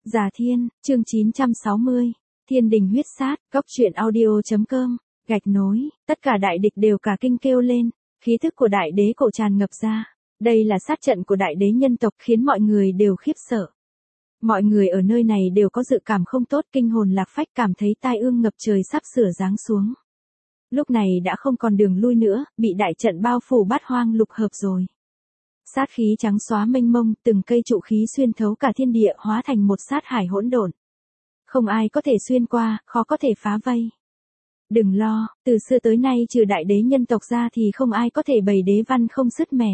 Già Thiên, chương 960, Thiên đình huyết sát, góc truyện audio.com, gạch nối, tất cả đại địch đều cả kinh kêu lên, khí thức của đại đế cổ tràn ngập ra. Đây là sát trận của đại đế nhân tộc khiến mọi người đều khiếp sợ. Mọi người ở nơi này đều có dự cảm không tốt, kinh hồn lạc phách, cảm thấy tai ương ngập trời sắp sửa giáng xuống. Lúc này đã không còn đường lui nữa, bị đại trận bao phủ bát hoang lục hợp rồi. Sát khí trắng xóa mênh mông, từng cây trụ khí xuyên thấu cả thiên địa, hóa thành một sát hải hỗn độn. Không ai có thể xuyên qua, khó có thể phá vây. Đừng lo, từ xưa tới nay trừ đại đế nhân tộc ra thì không ai có thể bày đế văn không sứt mẻ.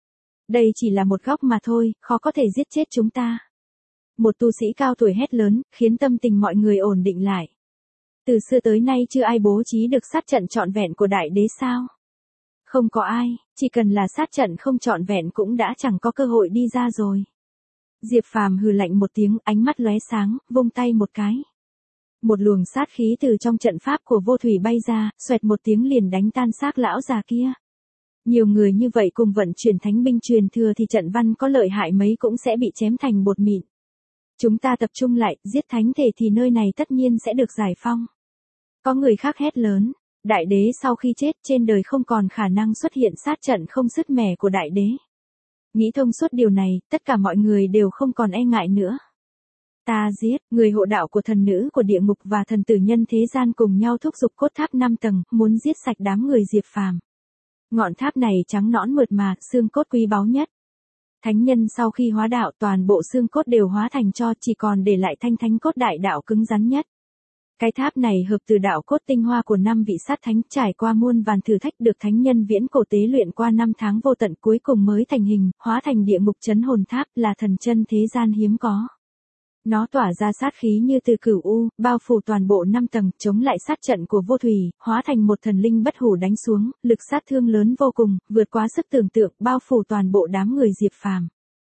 Đây chỉ là một góc mà thôi, khó có thể giết chết chúng ta. Một tu sĩ cao tuổi hét lớn, khiến tâm tình mọi người ổn định lại. Từ xưa tới nay chưa ai bố trí được sát trận trọn vẹn của đại đế sao? Không có ai, chỉ cần là sát trận không trọn vẹn cũng đã chẳng có cơ hội đi ra rồi. Diệp Phàm hừ lạnh một tiếng, ánh mắt lóe sáng, vung tay một cái. Một luồng sát khí từ trong trận pháp của vô thủy bay ra, xoẹt một tiếng liền đánh tan xác lão già kia. Nhiều người như vậy cùng vận chuyển thánh binh truyền thừa thì trận văn có lợi hại mấy cũng sẽ bị chém thành bột mịn. Chúng ta tập trung lại, giết thánh thể thì nơi này tất nhiên sẽ được giải phong. Có người khác hét lớn, đại đế sau khi chết trên đời không còn khả năng xuất hiện sát trận không sứt mẻ của đại đế. Nghĩ thông suốt điều này, tất cả mọi người đều không còn e ngại nữa. Ta giết, người hộ đạo của thần nữ của địa ngục và thần tử nhân thế gian cùng nhau thúc giục cốt tháp 5 tầng, muốn giết sạch đám người Diệp Phàm. Ngọn tháp này trắng nõn mượt mà, xương cốt quý báu nhất. Thánh nhân sau khi hóa đạo toàn bộ xương cốt đều hóa thành tro, chỉ còn để lại thanh thánh cốt đại đạo cứng rắn nhất. Cái tháp này hợp từ đạo cốt tinh hoa của 5 vị sát thánh, trải qua muôn vàn thử thách được thánh nhân viễn cổ tế luyện qua 5 tháng vô tận, cuối cùng mới thành hình, hóa thành địa ngục trấn hồn tháp, là thần chân thế gian hiếm có. Nó tỏa ra sát khí như từ cửu u, bao phủ toàn bộ 5 tầng, chống lại sát trận của vô thủy, hóa thành một thần linh bất hủ đánh xuống, lực sát thương lớn vô cùng, vượt quá sức tưởng tượng, bao phủ toàn bộ đám người Diệp Phàm.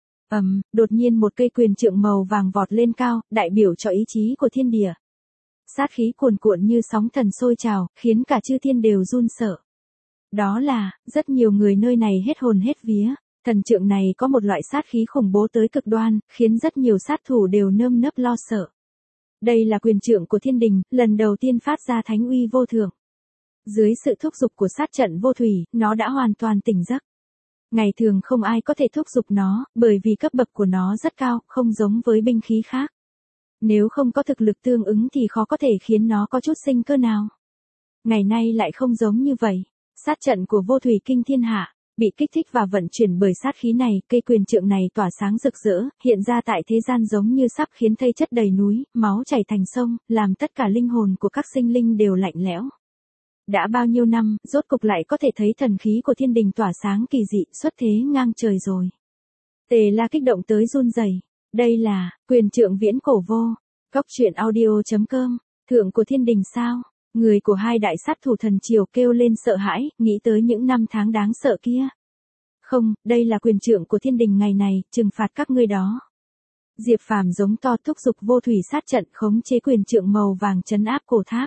Đột nhiên một cây quyền trượng màu vàng vọt lên cao, đại biểu cho ý chí của thiên địa. Sát khí cuồn cuộn như sóng thần sôi trào, khiến cả chư thiên đều run sợ. Đó là, rất nhiều người nơi này hết hồn hết vía. Thần trượng này có một loại sát khí khủng bố tới cực đoan, khiến rất nhiều sát thủ đều nơm nớp lo sợ. Đây là quyền trượng của thiên đình, lần đầu tiên phát ra thánh uy vô thượng. Dưới sự thúc giục của sát trận vô thủy, nó đã hoàn toàn tỉnh giấc. Ngày thường không ai có thể thúc giục nó, bởi vì cấp bậc của nó rất cao, không giống với binh khí khác. Nếu không có thực lực tương ứng thì khó có thể khiến nó có chút sinh cơ nào. Ngày nay lại không giống như vậy. Sát trận của vô thủy kinh thiên hạ, bị kích thích và vận chuyển bởi sát khí này, cây quyền trượng này tỏa sáng rực rỡ, hiện ra tại thế gian giống như sắp khiến thây chất đầy núi, máu chảy thành sông, làm tất cả linh hồn của các sinh linh đều lạnh lẽo. Đã bao nhiêu năm, rốt cục lại có thể thấy thần khí của thiên đình tỏa sáng kỳ dị, xuất thế ngang trời rồi. Tề La kích động tới run rẩy. Đây là quyền trượng viễn cổ vô. Góc truyện audio.com, thượng của thiên đình sao? Người của hai đại sát thủ thần triều kêu lên sợ hãi, nghĩ tới những năm tháng đáng sợ kia. Không, đây là quyền trượng của thiên đình ngày này, trừng phạt các ngươi đó. Diệp Phàm giống to thúc giục vô thủy sát trận, khống chế quyền trượng màu vàng trấn áp cổ tháp.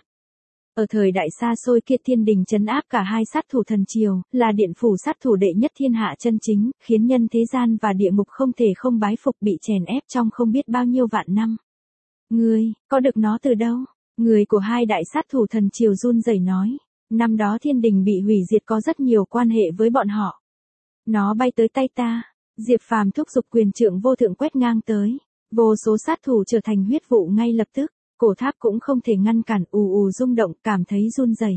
Ở thời đại xa xôi kia thiên đình trấn áp cả hai sát thủ thần triều, là điện phủ sát thủ đệ nhất thiên hạ chân chính, khiến nhân thế gian và địa ngục không thể không bái phục, bị chèn ép trong không biết bao nhiêu vạn năm. Ngươi, có được nó từ đâu? Người của hai đại sát thủ thần triều run rẩy nói, năm đó thiên đình bị hủy diệt có rất nhiều quan hệ với bọn họ. Nó bay tới tay ta. Diệp Phàm thúc giục quyền trượng vô thượng quét ngang tới, vô số sát thủ trở thành huyết vụ ngay lập tức, cổ tháp cũng không thể ngăn cản, ù ù rung động, cảm thấy run rẩy.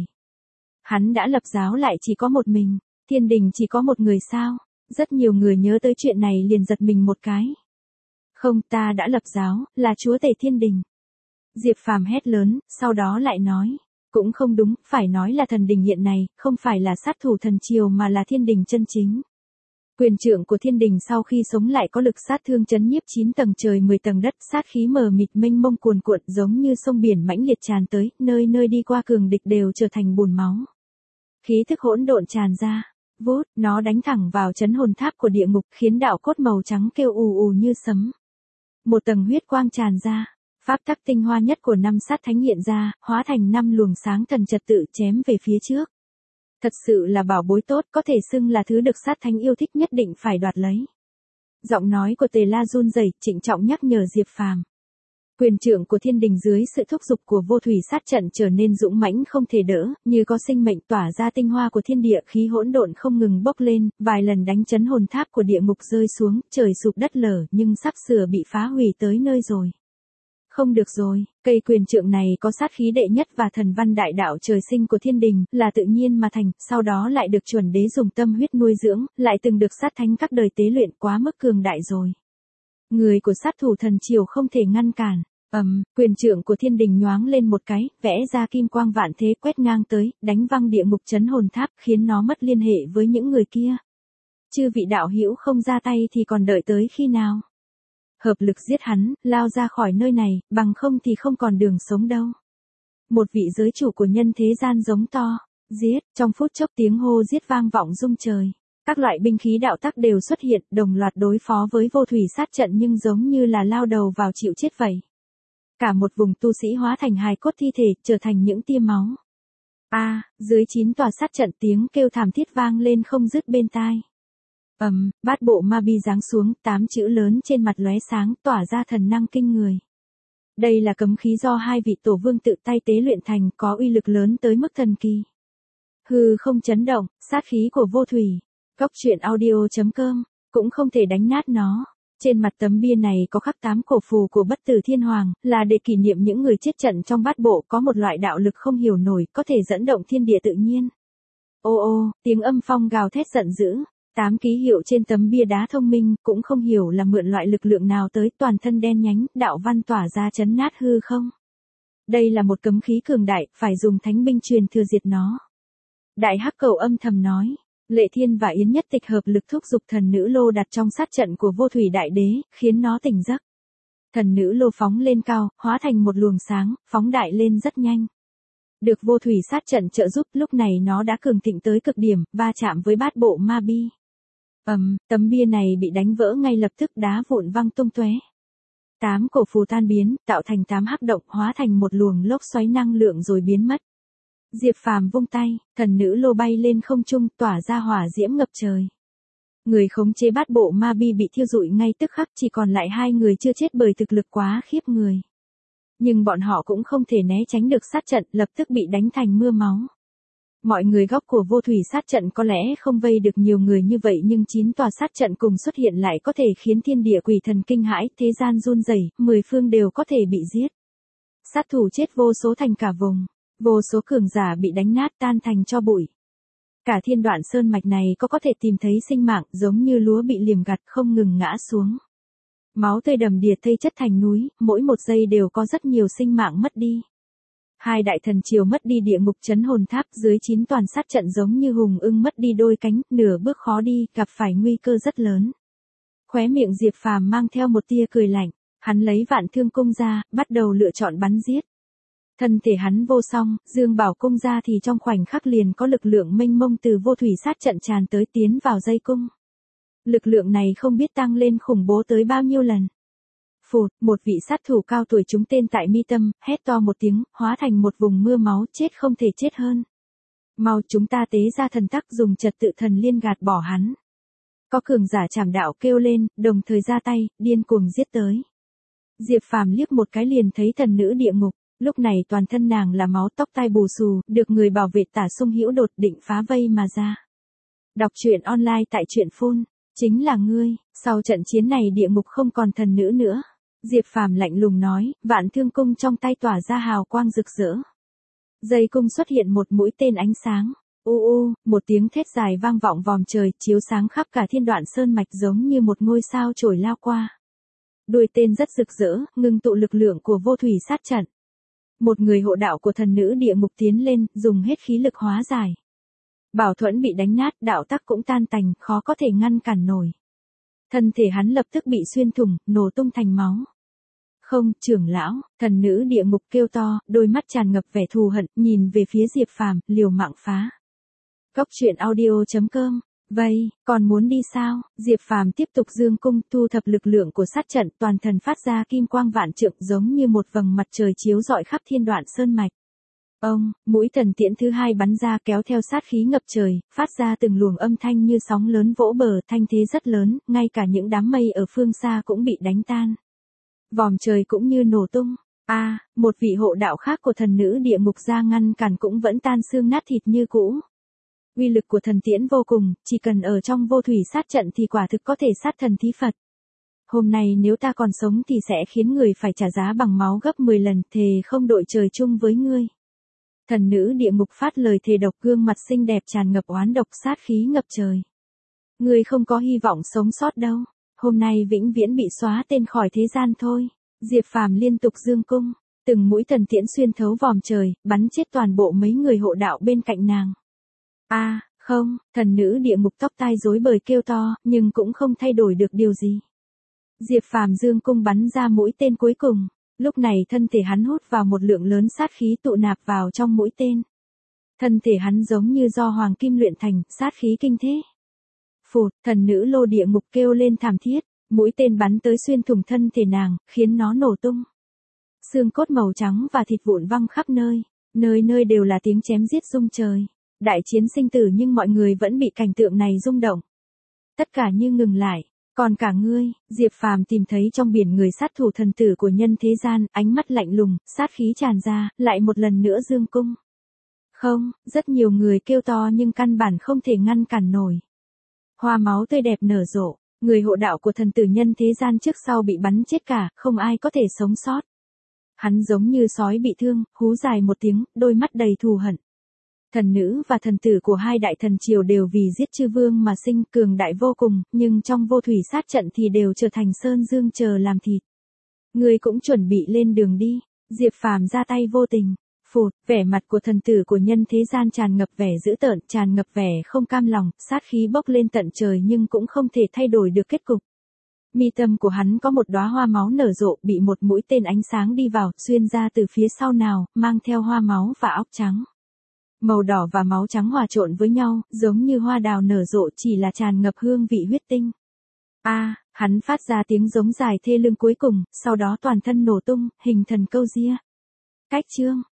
Hắn đã lập giáo lại chỉ có một mình, thiên đình chỉ có một người sao? Rất nhiều người nhớ tới chuyện này liền giật mình một cái. Không, ta đã lập giáo, là chúa tể thiên đình. Diệp Phàm hét lớn, sau đó lại nói, cũng không đúng, phải nói là thần đình hiện này, không phải là sát thủ thần triều mà là thiên đình chân chính. Quyền trượng của thiên đình sau khi sống lại có lực sát thương chấn nhiếp 9 tầng trời 10 tầng đất, sát khí mờ mịt mênh mông cuồn cuộn giống như sông biển mãnh liệt tràn tới, nơi nơi đi qua cường địch đều trở thành bùn máu. Khí thức hỗn độn tràn ra, vút, nó đánh thẳng vào trấn hồn tháp của địa ngục, khiến đạo cốt màu trắng kêu ù ù như sấm. Một tầng huyết quang tràn ra. Pháp tắc tinh hoa nhất của 5 sát thánh hiện ra, hóa thành 5 luồng sáng thần trật tự chém về phía trước. Thật sự là bảo bối tốt, có thể xưng là thứ được sát thánh yêu thích, nhất định phải đoạt lấy. Giọng nói của Tề La run rẩy, trịnh trọng nhắc nhở Diệp Phàm. Quyền trượng của thiên đình dưới sự thúc giục của vô thủy sát trận trở nên dũng mãnh không thể đỡ, như có sinh mệnh tỏa ra tinh hoa của thiên địa, khí hỗn độn không ngừng bốc lên, vài lần đánh chấn hồn tháp của địa ngục rơi xuống, trời sụp đất lở nhưng sắp sửa bị phá hủy tới nơi rồi. Không được rồi, cây quyền trượng này có sát khí đệ nhất và thần văn đại đạo trời sinh của thiên đình, là tự nhiên mà thành, sau đó lại được chuẩn đế dùng tâm huyết nuôi dưỡng, lại từng được sát thánh các đời tế luyện, quá mức cường đại rồi. Người của sát thủ thần triều không thể ngăn cản. Quyền trượng của thiên đình nhoáng lên một cái, vẽ ra kim quang vạn thế quét ngang tới, đánh văng địa ngục chấn hồn tháp, khiến nó mất liên hệ với những người kia. Chư vị đạo hữu không ra tay thì còn đợi tới khi nào? Hợp lực giết hắn, lao ra khỏi nơi này, bằng không thì không còn đường sống đâu. Một vị giới chủ của nhân thế gian giống to, giết, trong phút chốc tiếng hô giết vang vọng rung trời. Các loại binh khí đạo tắc đều xuất hiện, đồng loạt đối phó với vô thủy sát trận nhưng giống như là lao đầu vào chịu chết vậy. Cả một vùng tu sĩ hóa thành hài cốt thi thể, trở thành những tia máu. Dưới 9 tòa sát trận tiếng kêu thảm thiết vang lên không dứt bên tai. Bát bộ ma bi giáng xuống, 8 chữ lớn trên mặt lóe sáng, tỏa ra thần năng kinh người. Đây là cấm khí do hai vị tổ vương tự tay tế luyện thành, có uy lực lớn tới mức thần kỳ. Hư không chấn động, sát khí của vô thủy. Góc truyện audio.com, cũng không thể đánh nát nó. Trên mặt tấm bia này có khắc 8 cổ phù của bất tử thiên hoàng, là để kỷ niệm những người chết trận trong bát bộ, có một loại đạo lực không hiểu nổi, có thể dẫn động thiên địa tự nhiên. Tiếng âm phong gào thét giận dữ. 8 ký hiệu trên tấm bia đá thông minh, cũng không hiểu là mượn loại lực lượng nào tới, toàn thân đen nhánh, đạo văn tỏa ra chấn nát hư không. Đây là một cấm khí cường đại, phải dùng thánh binh truyền thừa diệt nó. Đại Hắc Cầu âm thầm nói. Lệ Thiên và Yến Nhất Tịch hợp lực thúc giục thần nữ lô đặt trong sát trận của vô thủy đại đế, khiến nó tỉnh giấc. Thần nữ lô phóng lên cao, hóa thành một luồng sáng, phóng đại lên rất nhanh. Được vô thủy sát trận trợ giúp, lúc này nó đã cường thịnh tới cực điểm, va chạm với bát bộ ma bi. Tấm bia này bị đánh vỡ ngay lập tức, đá vụn văng tung tóe. 8 cổ phù tan biến, tạo thành 8 hắc động, hóa thành một luồng lốc xoáy năng lượng rồi biến mất. Diệp Phàm vung tay, thần nữ lô bay lên không trung, tỏa ra hỏa diễm ngập trời. Người khống chế bát bộ ma bi bị thiêu rụi ngay tức khắc, chỉ còn lại 2 người chưa chết bởi thực lực quá khiếp người. Nhưng bọn họ cũng không thể né tránh được sát trận, lập tức bị đánh thành mưa máu. Mọi người góc của vô thủy sát trận có lẽ không vây được nhiều người như vậy, nhưng 9 tòa sát trận cùng xuất hiện lại có thể khiến thiên địa quỷ thần kinh hãi, thế gian run rẩy, 10 phương đều có thể bị giết. Sát thủ chết vô số thành cả vùng, vô số cường giả bị đánh nát tan thành tro bụi. Cả thiên đoạn sơn mạch này có thể tìm thấy sinh mạng, giống như lúa bị liềm gặt không ngừng ngã xuống. Máu tươi đầm đìa thây chất thành núi, mỗi một giây đều có rất nhiều sinh mạng mất đi. 2 đại thần triều mất đi địa ngục chấn hồn tháp, dưới 9 toàn sát trận giống như hùng ưng mất đi đôi cánh, nửa bước khó đi, gặp phải nguy cơ rất lớn. Khóe miệng Diệp Phàm mang theo một tia cười lạnh, hắn lấy vạn thương cung ra, bắt đầu lựa chọn bắn giết. Thân thể hắn vô song, dương bảo cung ra thì trong khoảnh khắc liền có lực lượng mênh mông từ vô thủy sát trận tràn tới, tiến vào dây cung. Lực lượng này không biết tăng lên khủng bố tới bao nhiêu lần. Phụt, một vị sát thủ cao tuổi trúng tên tại mi tâm, hét to một tiếng, hóa thành một vùng mưa máu, chết không thể chết hơn. Mau chúng ta tế ra thần tắc, dùng trật tự thần liên gạt bỏ hắn. Có cường giả trảm đạo kêu lên, đồng thời ra tay, điên cuồng giết tới. Diệp Phàm liếc một cái liền thấy thần nữ địa ngục, lúc này toàn thân nàng là máu, tóc tai bù xù, được người bảo vệ tả sung hữu đột định phá vây mà ra. Đọc truyện online tại truyện phun, chính là ngươi. Sau trận chiến này địa ngục không còn thần nữ nữa. Diệp Phàm lạnh lùng nói, vạn thương cung trong tay tỏa ra hào quang rực rỡ. Dây cung xuất hiện một mũi tên ánh sáng. Một tiếng thét dài vang vọng vòm trời, chiếu sáng khắp cả thiên đoạn sơn mạch giống như một ngôi sao trổi lao qua. Đuôi tên rất rực rỡ, ngưng tụ lực lượng của vô thủy sát trận. Một người hộ đạo của thần nữ địa ngục tiến lên, dùng hết khí lực hóa giải. Bảo thuẫn bị đánh nát, đạo tắc cũng tan tành, khó có thể ngăn cản nổi. Thân thể hắn lập tức bị xuyên thủng, nổ tung thành máu. Không, trưởng lão, thần nữ địa ngục kêu to, đôi mắt tràn ngập vẻ thù hận, nhìn về phía Diệp Phàm, liều mạng phá. Góc truyện audio.com. Vậy, còn muốn đi sao? Diệp Phàm tiếp tục dương cung, thu thập lực lượng của sát trận, toàn thân phát ra kim quang vạn trượng, giống như một vầng mặt trời chiếu rọi khắp thiên đoạn sơn mạch. Mũi thần tiễn thứ 2 bắn ra, kéo theo sát khí ngập trời, phát ra từng luồng âm thanh như sóng lớn vỗ bờ, thanh thế rất lớn, ngay cả những đám mây ở phương xa cũng bị đánh tan. Vòm trời cũng như nổ tung. Một vị hộ đạo khác của thần nữ địa ngục ra ngăn cản cũng vẫn tan xương nát thịt như cũ. Uy lực của thần tiễn vô cùng, chỉ cần ở trong vô thủy sát trận thì quả thực có thể sát thần thí Phật. Hôm nay nếu ta còn sống thì sẽ khiến người phải trả giá bằng máu gấp 10 lần, thề không đội trời chung với ngươi. Thần nữ địa ngục phát lời thề độc, gương mặt xinh đẹp tràn ngập oán độc, sát khí ngập trời. Ngươi không có hy vọng sống sót đâu, hôm nay vĩnh viễn bị xóa tên khỏi thế gian thôi. Diệp Phàm liên tục dương cung, từng mũi thần tiễn xuyên thấu vòm trời, bắn chết toàn bộ mấy người hộ đạo bên cạnh nàng. Không, thần nữ địa ngục tóc tai rối bời kêu to, nhưng cũng không thay đổi được điều gì. Diệp Phàm dương cung bắn ra mũi tên cuối cùng, lúc này thân thể hắn hút vào một lượng lớn sát khí tụ nạp vào trong mũi tên. Thân thể hắn giống như do hoàng kim luyện thành, sát khí kinh thế. Phụt, thần nữ lô địa ngục kêu lên thảm thiết, mũi tên bắn tới xuyên thủng thân thể nàng, khiến nó nổ tung. Xương cốt màu trắng và thịt vụn văng khắp nơi, nơi nơi đều là tiếng chém giết rung trời. Đại chiến sinh tử, nhưng mọi người vẫn bị cảnh tượng này rung động. Tất cả như ngừng lại, còn cả ngươi. Diệp Phàm tìm thấy trong biển người sát thủ thần tử của nhân thế gian, ánh mắt lạnh lùng, sát khí tràn ra, lại một lần nữa dương cung. Không, rất nhiều người kêu to nhưng căn bản không thể ngăn cản nổi. Hoa máu tươi đẹp nở rộ, người hộ đạo của thần tử nhân thế gian trước sau bị bắn chết cả, không ai có thể sống sót. Hắn giống như sói bị thương, hú dài một tiếng, đôi mắt đầy thù hận. Thần nữ và thần tử của hai đại thần triều đều vì giết chư vương mà sinh, cường đại vô cùng, nhưng trong vô thủy sát trận thì đều trở thành sơn dương chờ làm thịt. Ngươi cũng chuẩn bị lên đường đi. Diệp Phàm ra tay vô tình. Phụt, vẻ mặt của thần tử của nhân thế gian tràn ngập vẻ dữ tợn, tràn ngập vẻ không cam lòng, sát khí bốc lên tận trời nhưng cũng không thể thay đổi được kết cục. Mi tâm của hắn có một đóa hoa máu nở rộ, bị một mũi tên ánh sáng đi vào, xuyên ra từ phía sau nào, mang theo hoa máu và óc trắng. Màu đỏ và máu trắng hòa trộn với nhau, giống như hoa đào nở rộ, chỉ là tràn ngập hương vị huyết tinh. Hắn phát ra tiếng giống dài thê lương cuối cùng, sau đó toàn thân nổ tung, hình thần câu ria. Cách chương